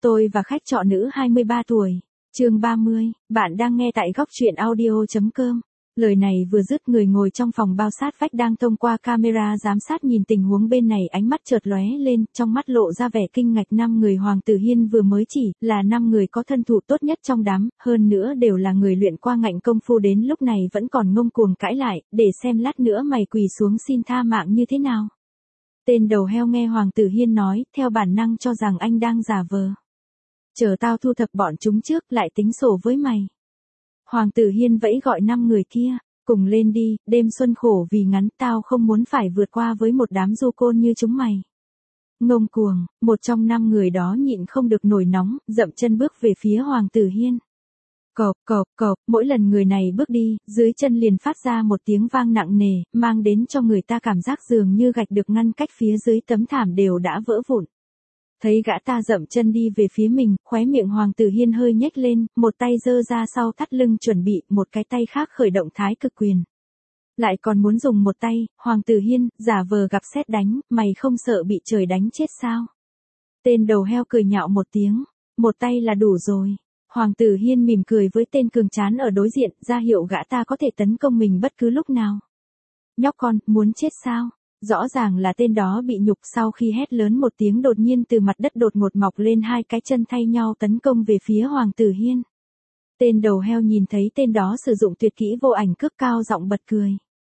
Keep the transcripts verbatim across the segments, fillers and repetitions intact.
Tôi và khách trọ nữ hai mươi ba tuổi. Chương ba mươi, bạn đang nghe tại góc truyện audio chấm com. Lời này vừa dứt, người ngồi trong phòng bao sát vách đang thông qua camera giám sát nhìn tình huống bên này, ánh mắt chợt lóe lên, trong mắt lộ ra vẻ kinh ngạc. Năm người Hoàng Tử Hiên vừa mới chỉ là năm người có thân thủ tốt nhất trong đám, hơn nữa đều là người luyện qua ngạnh công phu, đến lúc này vẫn còn ngông cuồng cãi lại, để xem lát nữa mày quỳ xuống xin tha mạng như thế nào. Tên đầu heo nghe Hoàng Tử Hiên nói, theo bản năng cho rằng anh đang giả vờ. Chờ tao thu thập bọn chúng trước, lại tính sổ với mày. Hoàng Tử Hiên vẫy gọi năm người kia, cùng lên đi, đêm xuân khổ vì ngắn, tao không muốn phải vượt qua với một đám du côn như chúng mày. Ngông cuồng, một trong năm người đó nhịn không được nổi nóng, dậm chân bước về phía Hoàng Tử Hiên. Cộp, cộp, cộp, mỗi lần người này bước đi, dưới chân liền phát ra một tiếng vang nặng nề, mang đến cho người ta cảm giác dường như gạch được ngăn cách phía dưới tấm thảm đều đã vỡ vụn. Thấy gã ta dậm chân đi về phía mình, khóe miệng Hoàng Tử Hiên hơi nhếch lên, một tay giơ ra sau thắt lưng chuẩn bị, một cái tay khác khởi động thái cực quyền. Lại còn muốn dùng một tay, Hoàng Tử Hiên, giả vờ gặp sét đánh, mày không sợ bị trời đánh chết sao? Tên đầu heo cười nhạo một tiếng, một tay là đủ rồi. Hoàng Tử Hiên mỉm cười với tên cường tráng ở đối diện, ra hiệu gã ta có thể tấn công mình bất cứ lúc nào. Nhóc con, muốn chết sao? Rõ ràng là tên đó bị nhục, sau khi hét lớn một tiếng đột nhiên từ mặt đất đột ngột mọc lên hai cái chân thay nhau tấn công về phía Hoàng Tử Hiên. Tên đầu heo nhìn thấy tên đó sử dụng tuyệt kỹ vô ảnh cước, cao giọng bật cười.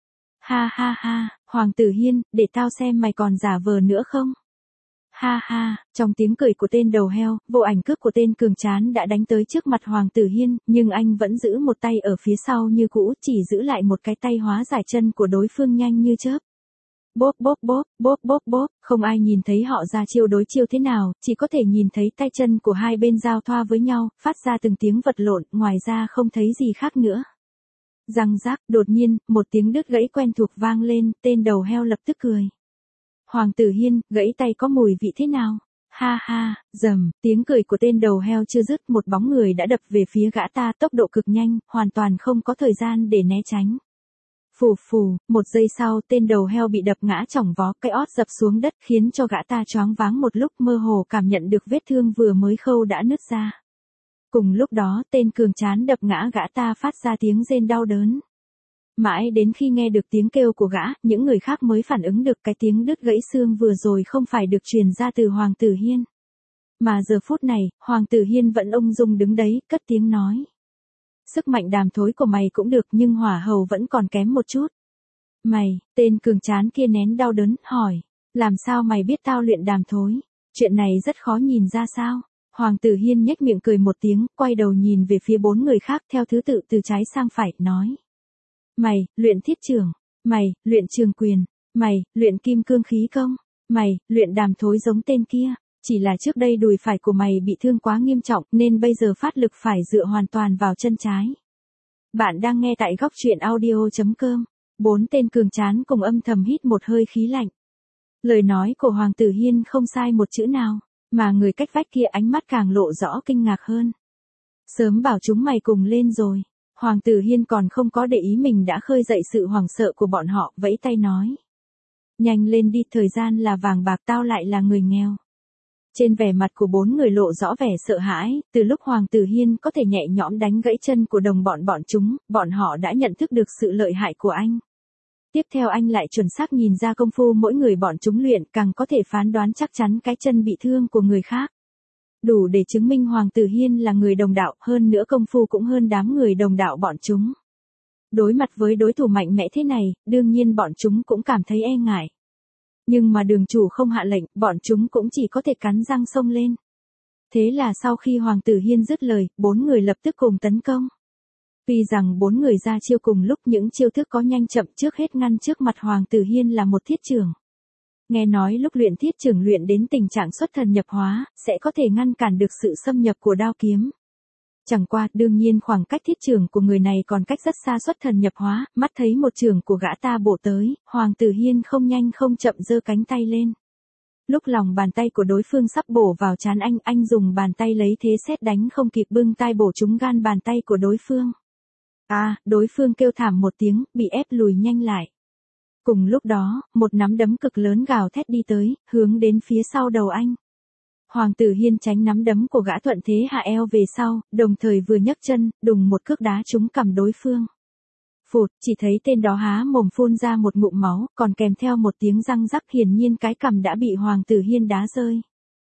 Ha ha ha, Hoàng Tử Hiên, để tao xem mày còn giả vờ nữa không? Ha ha, trong tiếng cười của tên đầu heo, vô ảnh cước của tên cường tráng đã đánh tới trước mặt Hoàng Tử Hiên, nhưng anh vẫn giữ một tay ở phía sau như cũ, chỉ giữ lại một cái tay hóa giải chân của đối phương nhanh như chớp. Bốp bốp bốp, bốp bốp bốp, không ai nhìn thấy họ ra chiêu đối chiêu thế nào, chỉ có thể nhìn thấy tay chân của hai bên giao thoa với nhau, phát ra từng tiếng vật lộn, ngoài ra không thấy gì khác nữa. Răng rác, đột nhiên, một tiếng đứt gãy quen thuộc vang lên, tên đầu heo lập tức cười. Hoàng Tử Hiên, gãy tay có mùi vị thế nào? Ha ha, rầm, tiếng cười của tên đầu heo chưa dứt, một bóng người đã đập về phía gã ta, tốc độ cực nhanh, hoàn toàn không có thời gian để né tránh. Phù phù, một giây sau, tên đầu heo bị đập ngã chỏng vó, cái ót dập xuống đất, khiến cho gã ta choáng váng một lúc, mơ hồ cảm nhận được vết thương vừa mới khâu đã nứt ra. Cùng lúc đó, tên cường tráng đập ngã gã ta phát ra tiếng rên đau đớn. Mãi đến khi nghe được tiếng kêu của gã, những người khác mới phản ứng được cái tiếng đứt gãy xương vừa rồi không phải được truyền ra từ Hoàng Tử Hiên. Mà giờ phút này, Hoàng Tử Hiên vẫn ung dung đứng đấy, cất tiếng nói. Sức mạnh đàm thối của mày cũng được, nhưng hỏa hầu vẫn còn kém một chút. Mày, tên cường tráng kia nén đau đớn, hỏi. Làm sao mày biết tao luyện đàm thối? Chuyện này rất khó nhìn ra sao? Hoàng Tử Hiên nhếch miệng cười một tiếng, quay đầu nhìn về phía bốn người khác theo thứ tự từ trái sang phải, nói. Mày, luyện thiết trưởng. Mày, luyện trường quyền. Mày, luyện kim cương khí công. Mày, luyện đàm thối giống tên kia. Chỉ là trước đây đùi phải của mày bị thương quá nghiêm trọng nên bây giờ phát lực phải dựa hoàn toàn vào chân trái. Bạn đang nghe tại góc truyện audio chấm com. Bốn tên cường tráng cùng âm thầm hít một hơi khí lạnh. Lời nói của Hoàng Tử Hiên không sai một chữ nào, mà người cách vách kia ánh mắt càng lộ rõ kinh ngạc hơn. Sớm bảo chúng mày cùng lên rồi. Hoàng Tử Hiên còn không có để ý mình đã khơi dậy sự hoảng sợ của bọn họ, vẫy tay nói. Nhanh lên đi, thời gian là vàng bạc, tao lại là người nghèo. Trên vẻ mặt của bốn người lộ rõ vẻ sợ hãi, từ lúc Hoàng Tử Hiên có thể nhẹ nhõm đánh gãy chân của đồng bọn bọn chúng, bọn họ đã nhận thức được sự lợi hại của anh. Tiếp theo anh lại chuẩn xác nhìn ra công phu mỗi người bọn chúng luyện, càng có thể phán đoán chắc chắn cái chân bị thương của người khác. Đủ để chứng minh Hoàng Tử Hiên là người đồng đạo, hơn nữa công phu cũng hơn đám người đồng đạo bọn chúng. Đối mặt với đối thủ mạnh mẽ thế này, đương nhiên bọn chúng cũng cảm thấy e ngại. Nhưng mà đường chủ không hạ lệnh, bọn chúng cũng chỉ có thể cắn răng xông lên. Thế là sau khi Hoàng Tử Hiên dứt lời, bốn người lập tức cùng tấn công. Tuy rằng bốn người ra chiêu cùng lúc, những chiêu thức có nhanh chậm, trước hết ngăn trước mặt Hoàng Tử Hiên là một thiết trưởng. Nghe nói lúc luyện thiết trưởng luyện đến tình trạng xuất thần nhập hóa, sẽ có thể ngăn cản được sự xâm nhập của đao kiếm. Chẳng qua, đương nhiên khoảng cách thiết trưởng của người này còn cách rất xa xuất thần nhập hóa, mắt thấy một trưởng của gã ta bổ tới, Hoàng Tử Hiên không nhanh không chậm giơ cánh tay lên. Lúc lòng bàn tay của đối phương sắp bổ vào trán anh, anh dùng bàn tay lấy thế sét đánh không kịp bưng tay bổ trúng gan bàn tay của đối phương. À, đối phương kêu thảm một tiếng, bị ép lùi nhanh lại. Cùng lúc đó, một nắm đấm cực lớn gào thét đi tới, hướng đến phía sau đầu anh. Hoàng tử Hiên tránh nắm đấm của gã thuận thế hạ eo về sau, đồng thời vừa nhấc chân, đùng một cước đá trúng cằm đối phương. Phụt, chỉ thấy tên đó há mồm phun ra một ngụm máu, còn kèm theo một tiếng răng rắc, hiển nhiên cái cằm đã bị Hoàng tử Hiên đá rơi.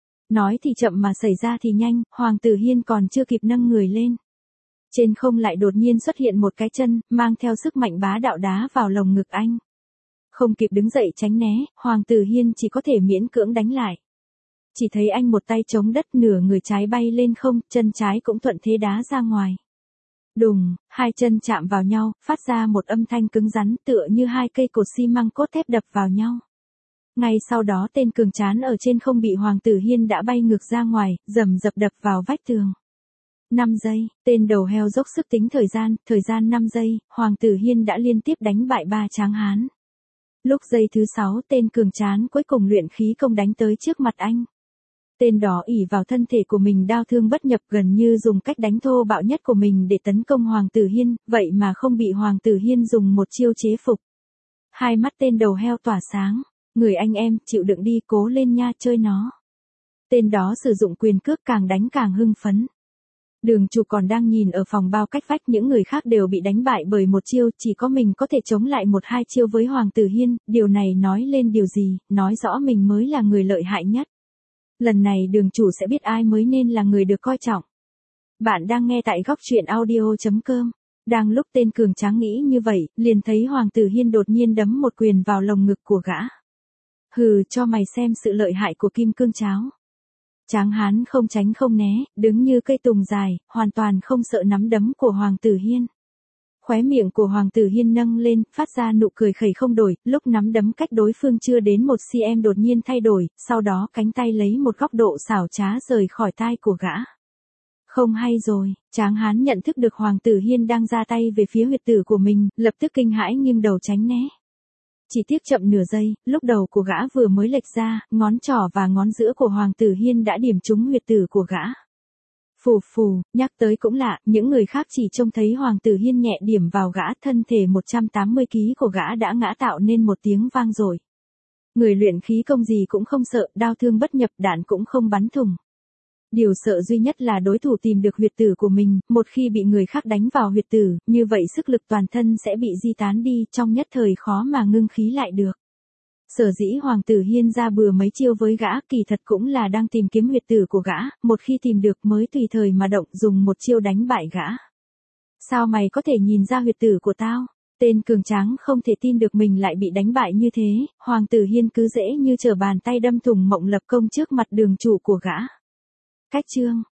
Nói thì chậm mà xảy ra thì nhanh, Hoàng tử Hiên còn chưa kịp nâng người lên. Trên không lại đột nhiên xuất hiện một cái chân, mang theo sức mạnh bá đạo đá vào lồng ngực anh. Không kịp đứng dậy tránh né, Hoàng tử Hiên chỉ có thể miễn cưỡng đánh lại. Chỉ thấy anh một tay chống đất, nửa người trái bay lên không, chân trái cũng thuận thế đá ra ngoài. Đùng, hai chân chạm vào nhau, phát ra một âm thanh cứng rắn tựa như hai cây cột xi măng cốt thép đập vào nhau. Ngay sau đó tên cường trán ở trên không bị Hoàng tử Hiên đã bay ngược ra ngoài, rầm rập đập vào vách tường. năm giây, tên đầu heo dốc sức tính thời gian, thời gian năm giây, Hoàng tử Hiên đã liên tiếp đánh bại ba tráng hán. Lúc giây thứ sáu, tên cường trán cuối cùng luyện khí công đánh tới trước mặt anh. Tên đó ỷ vào thân thể của mình đao thương bất nhập, gần như dùng cách đánh thô bạo nhất của mình để tấn công Hoàng tử Hiên, vậy mà không bị Hoàng tử Hiên dùng một chiêu chế phục. Hai mắt tên đầu heo tỏa sáng, người anh em, chịu đựng đi, cố lên nha, chơi nó. Tên đó sử dụng quyền cước càng đánh càng hưng phấn. Đường Chủ còn đang nhìn ở phòng bao cách vách, những người khác đều bị đánh bại bởi một chiêu, chỉ có mình có thể chống lại một hai chiêu với Hoàng tử Hiên, điều này nói lên điều gì, nói rõ mình mới là người lợi hại nhất. Lần này Đường Chủ sẽ biết ai mới nên là người được coi trọng. Bạn đang nghe tại góc truyện audio chấm com. Đang lúc tên cường tráng nghĩ như vậy, liền thấy Hoàng tử Hiên đột nhiên đấm một quyền vào lồng ngực của gã. Hừ, cho mày xem sự lợi hại của kim cương cháo. Tráng hán không tránh không né, đứng như cây tùng dài, hoàn toàn không sợ nắm đấm của Hoàng tử Hiên. Khóe miệng của Hoàng tử Hiên nâng lên, phát ra nụ cười khẩy không đổi, lúc nắm đấm cách đối phương chưa đến một xăng-ti-mét đột nhiên thay đổi, sau đó cánh tay lấy một góc độ xảo trá rời khỏi tai của gã. Không hay rồi, tráng hán nhận thức được Hoàng tử Hiên đang ra tay về phía huyệt tử của mình, lập tức kinh hãi nghiêng đầu tránh né. Chỉ tiếc chậm nửa giây, lúc đầu của gã vừa mới lệch ra, ngón trỏ và ngón giữa của Hoàng tử Hiên đã điểm trúng huyệt tử của gã. Phù phù, nhắc tới cũng lạ, những người khác chỉ trông thấy Hoàng tử Hiên nhẹ điểm vào gã, thân thể một trăm tám mươi ki lô gam của gã đã ngã tạo nên một tiếng vang rồi. Người luyện khí công gì cũng không sợ, đao thương bất nhập, đạn cũng không bắn thủng. Điều sợ duy nhất là đối thủ tìm được huyệt tử của mình, một khi bị người khác đánh vào huyệt tử, như vậy sức lực toàn thân sẽ bị di tán đi, trong nhất thời khó mà ngưng khí lại được. Sở dĩ Hoàng tử Hiên ra bừa mấy chiêu với gã, kỳ thật cũng là đang tìm kiếm huyệt tử của gã, một khi tìm được mới tùy thời mà động, dùng một chiêu đánh bại gã. Sao mày có thể nhìn ra huyệt tử của tao? Tên cường tráng không thể tin được mình lại bị đánh bại như thế, Hoàng tử Hiên cứ dễ như trở bàn tay đâm thủng Mộng Lập Công trước mặt Đường Chủ của gã. Cách chương